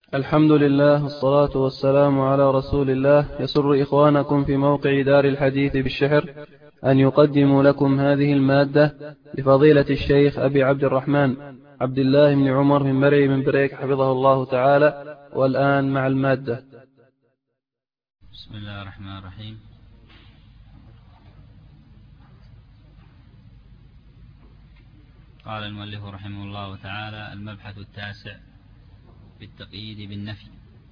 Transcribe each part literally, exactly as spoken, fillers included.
الحمد لله والصلاة والسلام على رسول الله. يسر إخوانكم في موقع دار الحديث بالشحر أن يقدموا لكم هذه المادة لفضيلة الشيخ أبي عبد الرحمن عبد الله بن عمر من مرعي من بريك حفظه الله تعالى. والآن مع المادة. بسم الله الرحمن الرحيم. قال المؤلف رحمه الله تعالى: المبحث التاسع في التقييد بالنفي.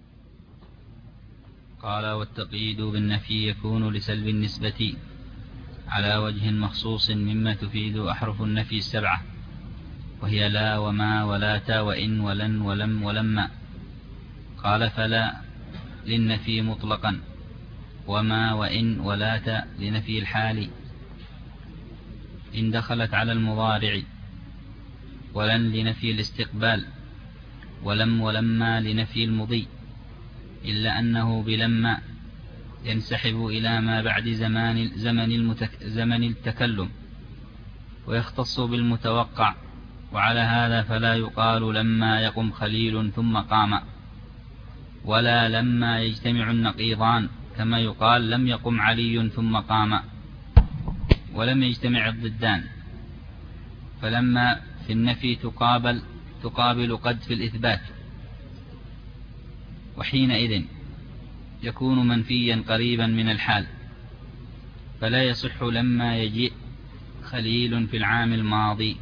قال: والتقييد بالنفي يكون لسلب النسبة على وجه مخصوص مما تفيد أحرف النفي السبعة، وهي لا وما ولاتا وإن ولن ولم ولما. قال: فلا للنفي مطلقا، وما وإن ولاتا لنفي الحال إن دخلت على المضارع، ولن لنفي الاستقبال، ولم ولما لنفي المضي، إلا أنه بلما ينسحب إلى ما بعد زمان زمن, المتك زمن التكلم ويختص بالمتوقع. وعلى هذا فلا يقال لما يقم خليل ثم قام، ولا لما يجتمع النقيضان، كما يقال لم يقم علي ثم قام، ولم يجتمع الضدان. فلما في النفي تقابل تقابل قد في الإثبات، وحينئذ يكون منفيا قريبا من الحال، فلا يصح لما يجيء خليل في العام الماضي.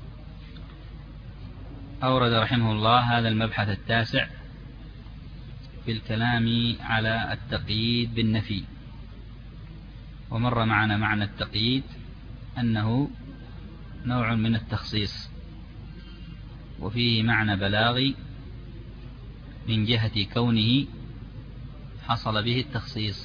أورد رحمه الله هذا المبحث التاسع في الكلام على التقييد بالنفي. ومر معنا معنى التقييد أنه نوع من التخصيص، وفيه معنى بلاغي من جهة كونه حصل به التخصيص،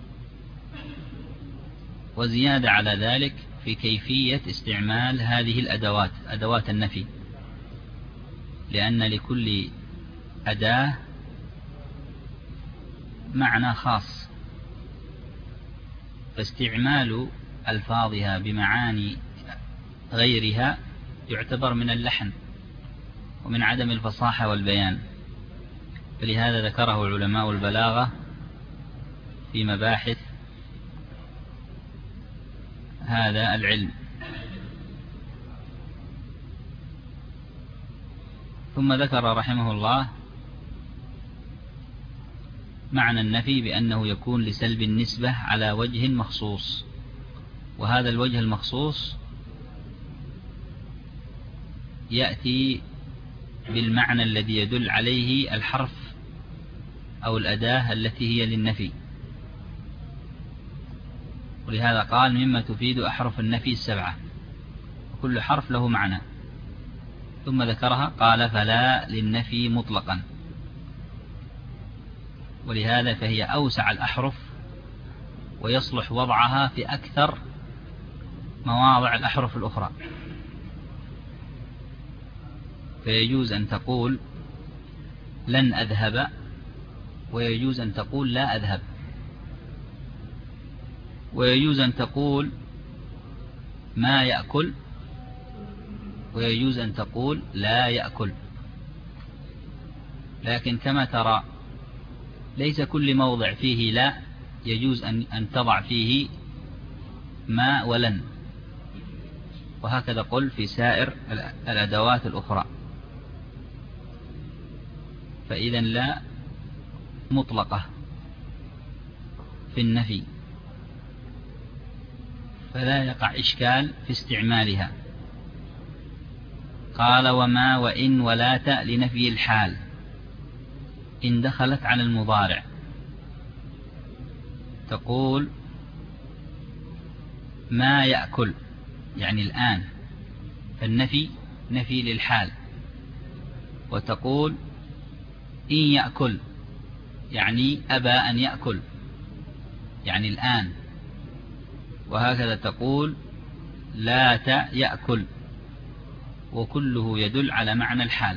وزيادة على ذلك في كيفية استعمال هذه الأدوات، أدوات النفي، لأن لكل أداة معنى خاص، فاستعمال ألفاظها بمعاني غيرها يعتبر من اللحن ومن عدم الفصاحة والبيان. فلهذا ذكره علماء البلاغة في مباحث هذا العلم. ثم ذكر رحمه الله معنى النفي بأنه يكون لسلب النسبة على وجه مخصوص، وهذا الوجه المخصوص يأتي بالمعنى الذي يدل عليه الحرف أو الأداة التي هي للنفي، ولهذا قال مما تفيد أحرف النفي السبعة، وكل حرف له معنى. ثم ذكرها قال: فلا للنفي مطلقا، ولهذا فهي أوسع الأحرف، ويصلح وضعها في أكثر مواضع الأحرف الأخرى. فيجوز أن تقول لن أذهب، ويجوز أن تقول لا أذهب، ويجوز أن تقول ما يأكل، ويجوز أن تقول لا يأكل. لكن كما ترى ليس كل موضع فيه لا يجوز أن أن تضع فيه ما ولن، وهكذا قل في سائر الأدوات الأخرى. فإذا لا مطلقة في النفي، فلا يقع إشكال في استعمالها. قال: وما وإن ولاتا لنفي الحال إن دخلت على المضارع. تقول ما يأكل يعني الآن، فالنفي نفي للحال. وتقول إن يأكل يعني أبى أن يأكل يعني الآن. وهكذا تقول لا يأكل، وكله يدل على معنى الحال.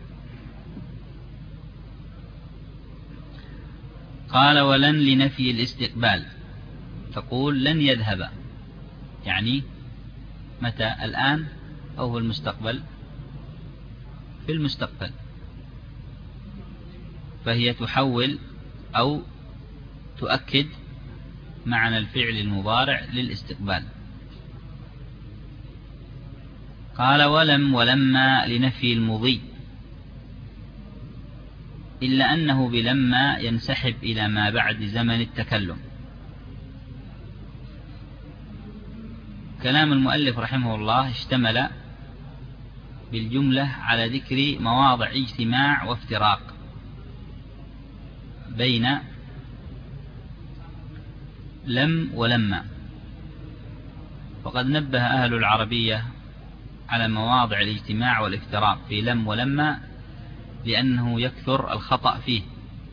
قال: ولن لنفي الاستقبال. تقول لن يذهب يعني متى؟ الآن أو في المستقبل؟ في المستقبل. فهي تحول أو تؤكد معنى الفعل المضارع للاستقبال. قال ولم ولما لنفي المضي، إلا أنه بلما ينسحب إلى ما بعد زمن التكلم. كلام المؤلف رحمه الله اشتمل بالجملة على ذكر مواضع اجتماع وافتراق بين لم ولما، وقد نبه أهل العربية على مواضع الاجتماع والافتراق في لم ولما لأنه يكثر الخطأ فيه،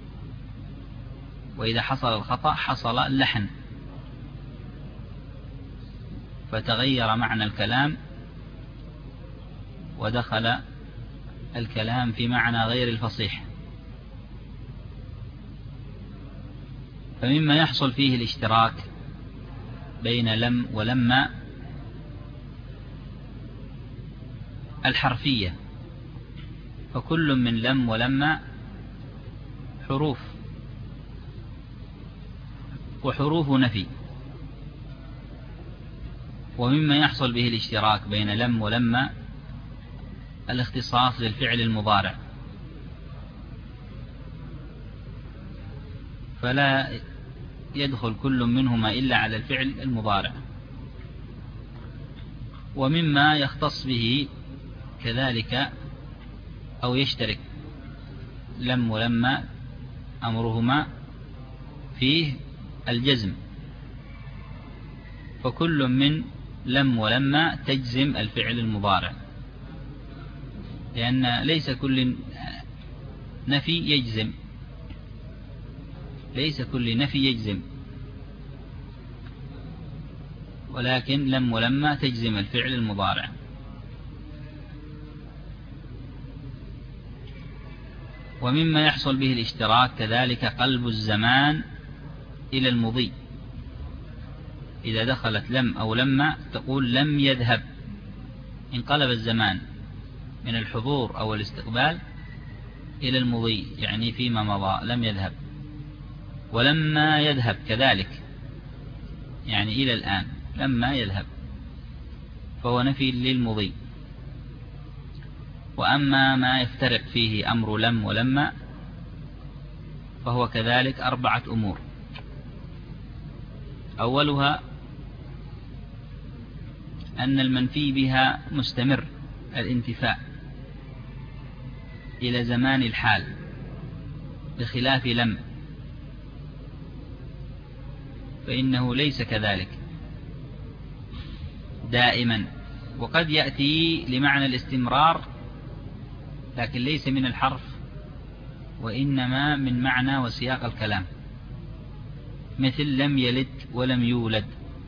وإذا حصل الخطأ حصل اللحن فتغير معنى الكلام ودخل الكلام في معنى غير الفصيح. فمما يحصل فيه الاشتراك بين لم ولما الحرفية، فكل من لم ولما حروف وحروف نفي. ومما يحصل به الاشتراك بين لم ولما الاختصاص للفعل المضارع، فلا يدخل كل منهما إلا على الفعل المضارع. ومما يختص به كذلك أو يشترك لم ولما أمرهما فيه الجزم، فكل من لم ولما تجزم الفعل المضارع، لأن ليس كل نفي يجزم، ليس كل نفي يجزم، ولكن لم ولما تجزم الفعل المضارع. ومما يحصل به الاشتراك كذلك قلب الزمان إلى المضي، إذا دخلت لم أو لما تقول لم يذهب، انقلب الزمان من الحضور أو الاستقبال إلى المضي، يعني فيما مضى لم يذهب. ولما يذهب كذلك، يعني إلى الآن لما يذهب، فهو نفي للمضي. وأما ما يفترق فيه أمر لم ولما فهو كذلك أربعة أمور. أولها أن المنفي بها مستمر الانتفاء إلى زمان الحال، بخلاف لم فإنه ليس كذلك دائما، وقد يأتي لمعنى الاستمرار لكن ليس من الحرف وإنما من معنى وسياق الكلام، مثل لم يلد ولم يولد.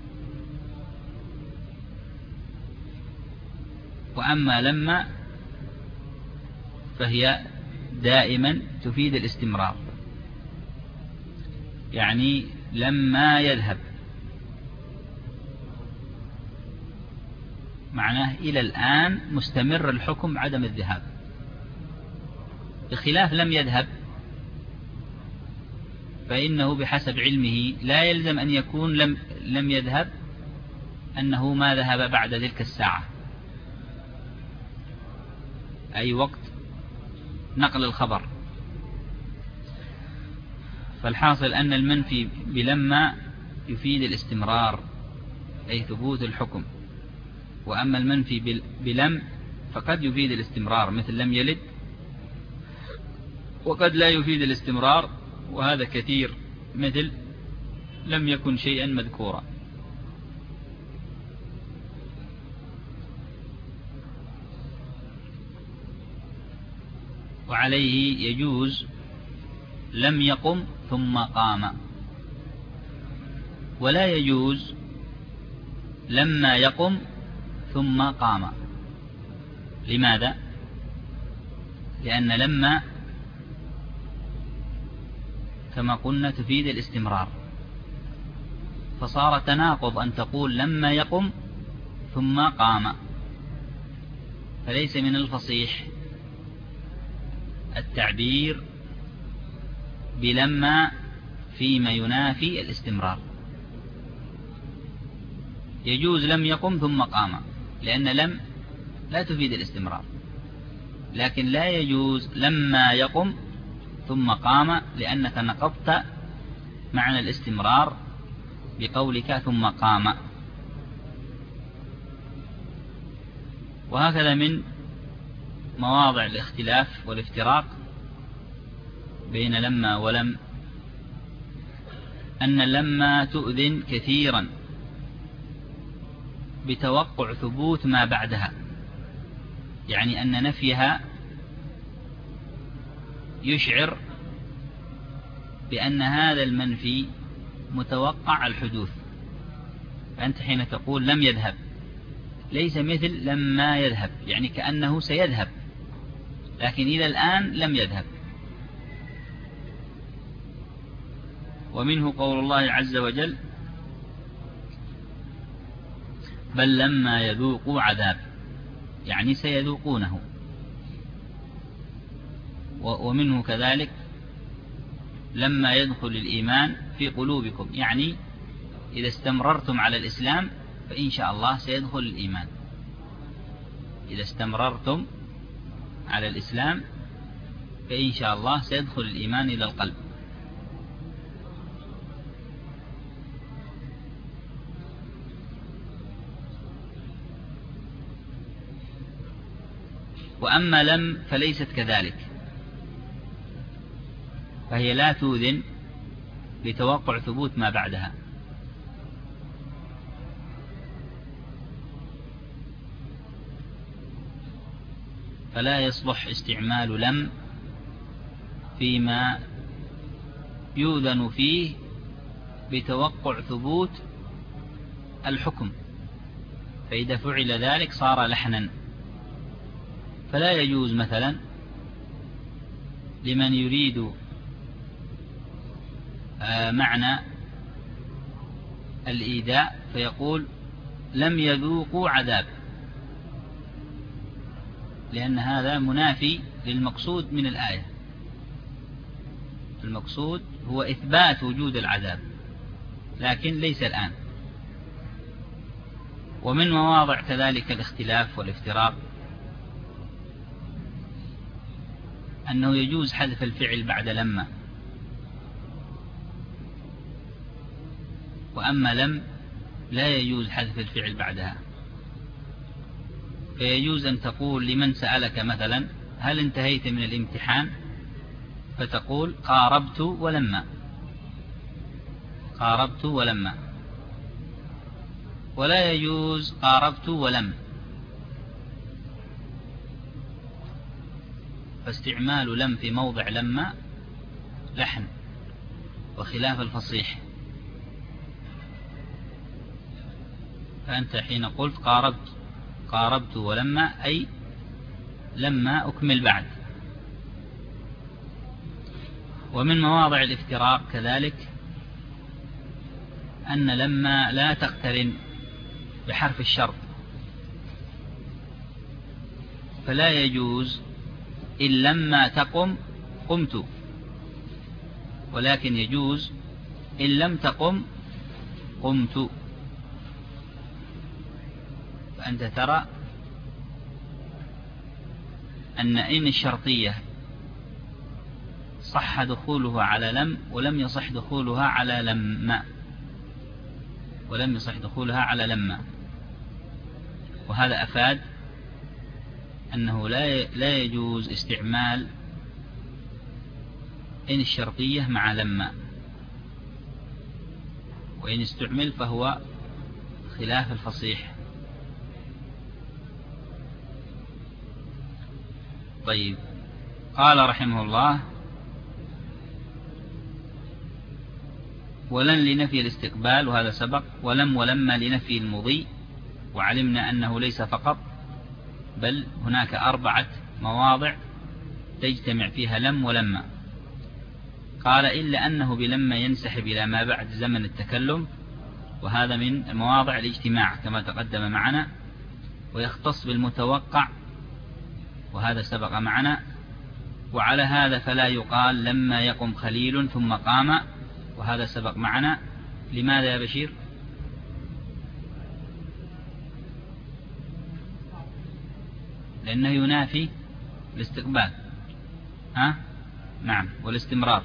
وأما لما فهي دائما تفيد الاستمرار، يعني لما يذهب معناه إلى الآن مستمر الحكم عدم الذهاب، بخلاف لم يذهب فإنه بحسب علمه لا يلزم أن يكون لم, لم يذهب أنه ما ذهب بعد تلك الساعة، أي وقت نقل الخبر. فالحاصل أن المنفي بلما يفيد الاستمرار أي ثبوت الحكم، وأما المنفي بلم فقد يفيد الاستمرار مثل لم يلد، وقد لا يفيد الاستمرار وهذا كثير مثل لم يكن شيئا مذكورا. وعليه يجوز لم يقم ثم قام، ولا يجوز لما يقم ثم قام. لماذا؟ لأن لما كما قلنا تفيد الاستمرار، فصار تناقض أن تقول لما يقم ثم قام، فليس من الفصيح التعبير بلما فيما ينافي الاستمرار. يجوز لم يقم ثم قام، لأن لم لا تفيد الاستمرار، لكن لا يجوز لما يقم ثم قام، لأنك نقضت معنى الاستمرار بقولك ثم قام. وهكذا من مواضع الاختلاف والافتراق بين لما ولم أن لما تؤذن كثيرا بتوقع ثبوت ما بعدها، يعني أن نفيها يشعر بأن هذا المنفي متوقع الحدوث. فأنت حين تقول لم يذهب ليس مثل لما يذهب، يعني كأنه سيذهب، لكن إلى الآن لم يذهب. ومنه قول الله عز وجل بل لما يذوقوا عذاب، يعني سيذوقونه. ومنه كذلك لما يدخل الإيمان في قلوبكم، يعني إذا استمررتم على الإسلام فإن شاء الله سيدخل الإيمان. إذا استمررتم على الإسلام فإن شاء الله سيدخل الإيمان إلى القلب. وأما لم فليست كذلك، فهي لا توذن لتوقع ثبوت ما بعدها. فلا يصلح استعمال لم فيما يؤذن فيه بتوقع ثبوت الحكم، فإذا فعل ذلك صار لحنا. فلا يجوز مثلا لمن يريد معنى الإيذاء فيقول لم يذوقوا عذاب، لأن هذا منافي للمقصود من الآية. المقصود هو إثبات وجود العذاب، لكن ليس الآن. ومن مواضع كذلك الاختلاف والافتراق أنه يجوز حذف الفعل بعد لما، وأما لم لا يجوز حذف الفعل بعدها. فيجوز أن تقول لمن سألك مثلا هل انتهيت من الامتحان، فتقول قاربت ولما، قاربت ولما. ولا يجوز قاربت ولم، فاستعمال لم في موضع لما لحن وخلاف الفصيح. فأنت حين قلت قاربت قاربت ولما أي لما أكمل بعد. ومن مواضع الافتراق كذلك أن لما لا تقترن بحرف الشرط، فلا يجوز إن لما تقم قمت، ولكن يجوز إن لم تقم قمت. فأنت ترى أن إن الشرطية صح دخولها على لم ولم يصح دخولها على لما، ولم يصح دخولها على لما. وهذا أفاد أنه لا لا يجوز استعمال إن الشرطية مع لما، وإن استعمل فهو خلاف الفصيح. طيب، قال رحمه الله ولن لنفي الاستقبال، وهذا سبق، ولم ولما لنفي المضي. وعلمنا أنه ليس فقط، بل هناك أربعة مواضع تجتمع فيها لم ولما. قال إلا أنه بلما ينسحب إلى ما بعد زمن التكلم، وهذا من مواضع الاجتماع كما تقدم معنا، ويختص بالمتوقع، وهذا سبق معنا. وعلى هذا فلا يقال لما يقم خليل ثم قام، وهذا سبق معنا. لماذا يا بشير؟ لأنه ينافي الاستقبال. ها؟ نعم، والاستمرار.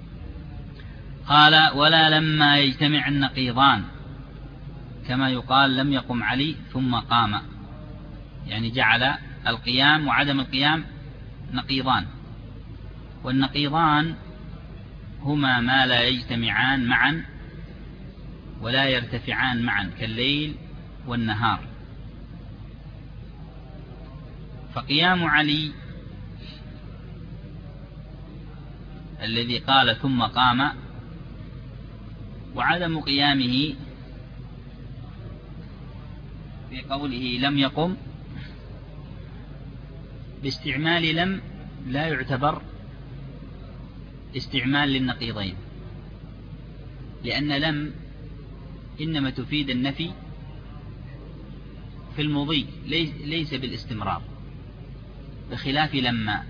قال ولا لما يجتمع النقيضان، كما يقال لم يقم علي ثم قام، يعني جعل القيام وعدم القيام نقيضان، والنقيضان هما ما لا يجتمعان معا ولا يرتفعان معا كالليل والنهار. فقيام علي الذي قال ثم قام وعدم قيامه في قوله لم يقم باستعمال لم لا يعتبر استعمال للنقيضين، لأن لم إنما تفيد النفي في المضي ليس بالاستمرار، بخلاف لما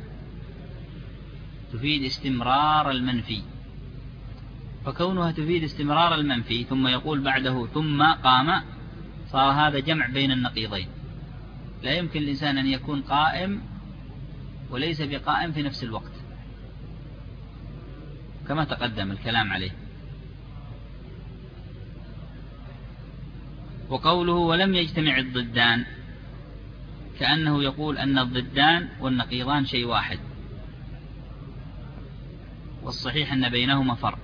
تفيد استمرار المنفي. فكونها تفيد استمرار المنفي ثم يقول بعده ثم قام، صار هذا جمع بين النقيضين. لا يمكن الإنسان أن يكون قائم وليس بقائم في نفس الوقت، كما تقدم الكلام عليه. وقوله ولم يجتمع الضدان، كأنه يقول أن الضدان والنقيضان شيء واحد، والصحيح أن بينهما فرق.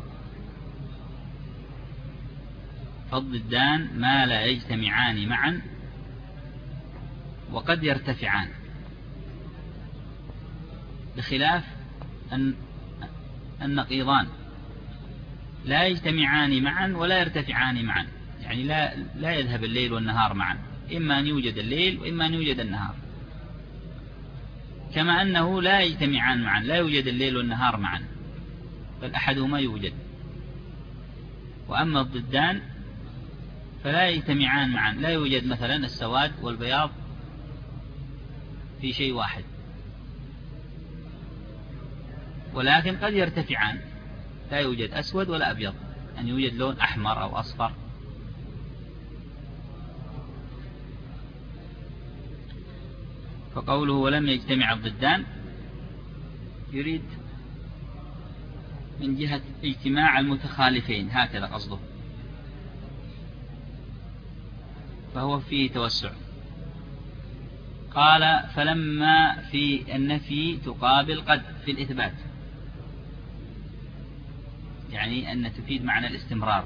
فالضدان ما لا يجتمعان معا وقد يرتفعان، بخلاف أن النقيضان لا يجتمعان معا ولا يرتفعان معا، يعني لا, لا يذهب الليل والنهار معا، إما أن يوجد الليل وإما أن يوجد النهار. كما أنه لا يجتمعان معا، لا يوجد الليل والنهار معا، بل أحدهما يوجد. وأما الضدان فلا يجتمعان معا، لا يوجد مثلا السواد والبياض في شيء واحد، ولكن قد يرتفعان، لا يوجد أسود ولا أبيض، أن يعني يوجد لون أحمر أو أصفر. فقوله ولم يجتمع الضدان يريد من جهة اجتماع المتخالفين، هكذا قصده، فهو فيه توسع. قال فلما في النفي تقابل قد في الإثبات، يعني أن تفيد معنى الاستمرار.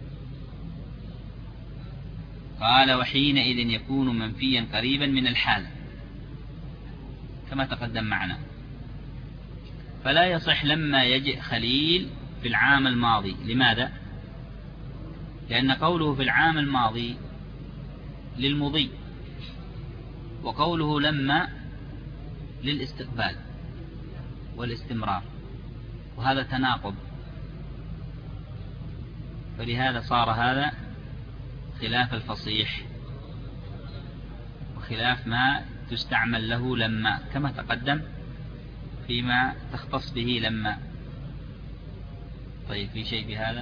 قال وحينئذ يكون منفيا قريبا من الحال، كما تقدم معنا. فلا يصح لما يجئ خليل في العام الماضي. لماذا؟ لأن قوله في العام الماضي للمضي، وقوله لما للاستقبال والاستمرار، وهذا تناقض. فلهذا صار هذا خلاف الفصيح وخلاف ما تستعمل له لما، كما تقدم فيما تختص به لما. طيب، في شيء بهذا؟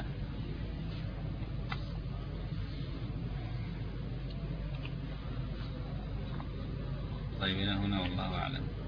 طيب، إلى هنا والله أعلم.